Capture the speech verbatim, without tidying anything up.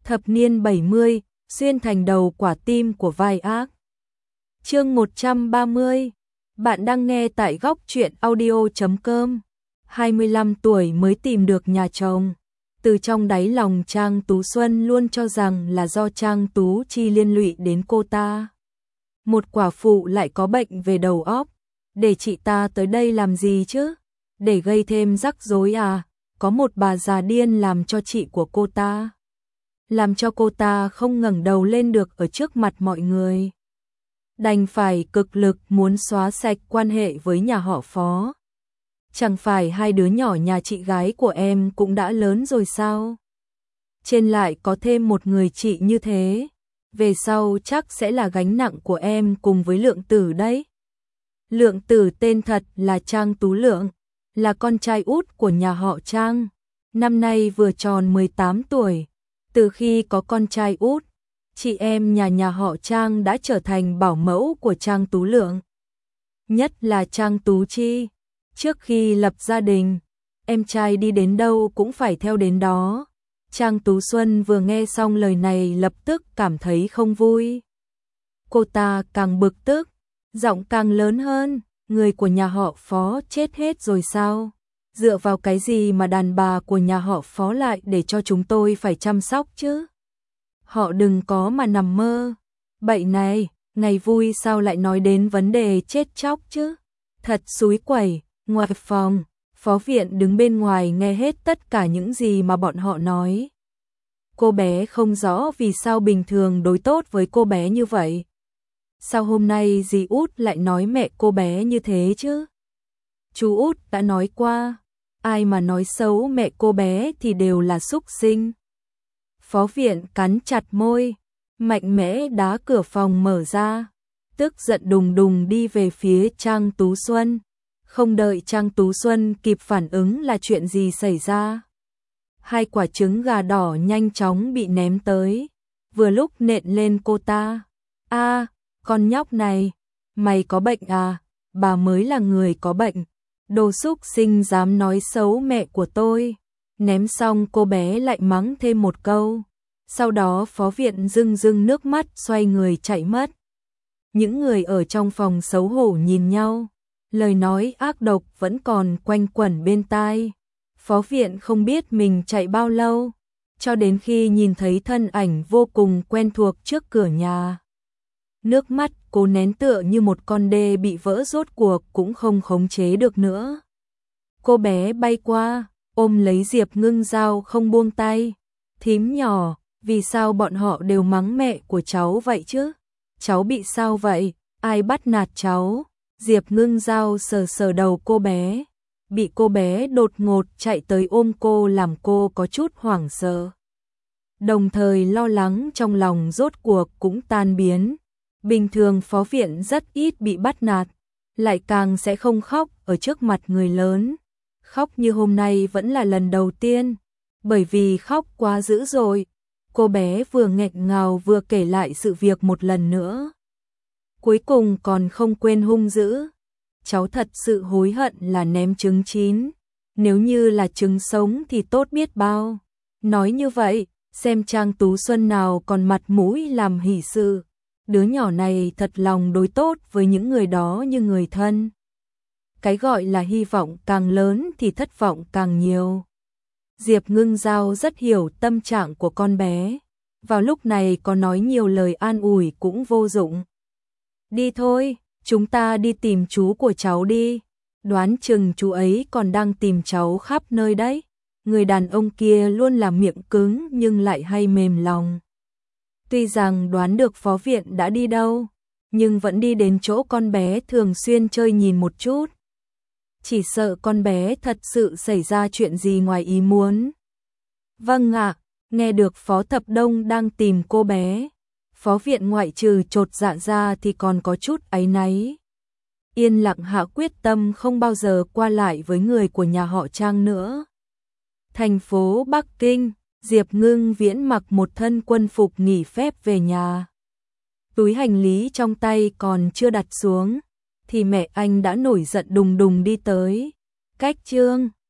Thập niên bảy mươi, xuyên thành đầu quả tim của vai ác. Chương một trăm ba mươi. Bạn đang nghe tại góc truyện audio chấm com. hai mươi lăm tuổi mới tìm được nhà chồng. Từ trong đáy lòng Trang Tú Xuân luôn cho rằng là do Trang Tú Chi liên lụy đến cô ta. Một quả phụ lại có bệnh về đầu óc, để chị ta tới đây làm gì chứ? Để gây thêm rắc rối à? Có một bà già điên làm cho chị của cô ta, làm cho cô ta không ngẩng đầu lên được ở trước mặt mọi người. Đành phải cực lực muốn xóa sạch quan hệ với nhà họ Phó. Chẳng phải hai đứa nhỏ nhà chị gái của em cũng đã lớn rồi sao? Trên lại có thêm một người chị như thế, về sau chắc sẽ là gánh nặng của em cùng với Lượng Tử đấy. Lượng Tử tên thật là Trang Tú Lượng, là con trai út của nhà họ Trang, năm nay vừa tròn mười tám tuổi. Từ khi có con trai út, chị em nhà nhà họ Trang đã trở thành bảo mẫu của Trang Tú Lượng. Nhất là Trang Tú Chi, trước khi lập gia đình, em trai đi đến đâu cũng phải theo đến đó. Trang Tú Xuân vừa nghe xong lời này lập tức cảm thấy không vui. Cô ta càng bực tức, giọng càng lớn hơn, người của nhà họ Phó chết hết rồi sao? Dựa vào cái gì mà đàn bà của nhà họ Phó lại để cho chúng tôi phải chăm sóc chứ? Họ đừng có mà nằm mơ. Bậy này, ngày vui sao lại nói đến vấn đề chết chóc chứ? Thật xúi quẩy. Ngoài phòng, Phó Viện đứng bên ngoài nghe hết tất cả những gì mà bọn họ nói. Cô bé không rõ vì sao bình thường đối tốt với cô bé như vậy. Sao hôm nay dì út lại nói mẹ cô bé như thế chứ? Chú út đã nói qua, ai mà nói xấu mẹ cô bé thì đều là súc sinh. Phó Viện cắn chặt môi, mạnh mẽ đá cửa phòng mở ra, tức giận đùng đùng đi về phía Trang Tú Xuân. Không đợi Trang Tú Xuân kịp phản ứng là chuyện gì xảy ra. Hai quả trứng gà đỏ nhanh chóng bị ném tới, vừa lúc nện lên cô ta. A, con nhóc này, mày có bệnh à? Bà mới là người có bệnh. Đồ súc sinh dám nói xấu mẹ của tôi. Ném xong cô bé lại mắng thêm một câu. Sau đó Phó Viện rưng rưng nước mắt xoay người chạy mất. Những người ở trong phòng xấu hổ nhìn nhau. Lời nói ác độc vẫn còn quanh quẩn bên tai. Phó Viện không biết mình chạy bao lâu, cho đến khi nhìn thấy thân ảnh vô cùng quen thuộc trước cửa nhà. Nước mắt cố nén tựa như một con đê bị vỡ rốt cuộc cũng không khống chế được nữa. Cô bé bay qua, ôm lấy Diệp Ngưng Giao không buông tay. Thím nhỏ, vì sao bọn họ đều mắng mẹ của cháu vậy chứ? Cháu bị sao vậy? Ai bắt nạt cháu? Diệp Ngưng Giao sờ sờ đầu cô bé, bị cô bé đột ngột chạy tới ôm cô làm cô có chút hoảng sợ. Đồng thời lo lắng trong lòng rốt cuộc cũng tan biến. Bình thường Phó Viện rất ít bị bắt nạt, lại càng sẽ không khóc ở trước mặt người lớn. Khóc như hôm nay vẫn là lần đầu tiên, bởi vì khóc quá dữ rồi. Cô bé vừa nghẹn ngào vừa kể lại sự việc một lần nữa. Cuối cùng còn không quên hung dữ. Cháu thật sự hối hận là ném trứng chín. Nếu như là trứng sống thì tốt biết bao. Nói như vậy, xem Trang Tú Xuân nào còn mặt mũi làm hỷ sự. Đứa nhỏ này thật lòng đối tốt với những người đó như người thân. Cái gọi là hy vọng càng lớn thì thất vọng càng nhiều. Diệp Ngưng Giao rất hiểu tâm trạng của con bé. Vào lúc này có nói nhiều lời an ủi cũng vô dụng. Đi thôi, chúng ta đi tìm chú của cháu đi. Đoán chừng chú ấy còn đang tìm cháu khắp nơi đấy. Người đàn ông kia luôn là miệng cứng nhưng lại hay mềm lòng. Tuy rằng đoán được Phó Viện đã đi đâu, nhưng vẫn đi đến chỗ con bé thường xuyên chơi nhìn một chút. Chỉ sợ con bé thật sự xảy ra chuyện gì ngoài ý muốn. Vâng ạ, nghe được Phó Thập Đông đang tìm cô bé. Phó Viện ngoại trừ chột dạ ra thì còn có chút áy náy. Yên lặng hạ quyết tâm không bao giờ qua lại với người của nhà họ Trang nữa. Thành phố Bắc Kinh, Diệp Ngưng Viễn mặc một thân quân phục nghỉ phép về nhà. Túi hành lý trong tay còn chưa đặt xuống, thì mẹ anh đã nổi giận đùng đùng đi tới. Cách Trương,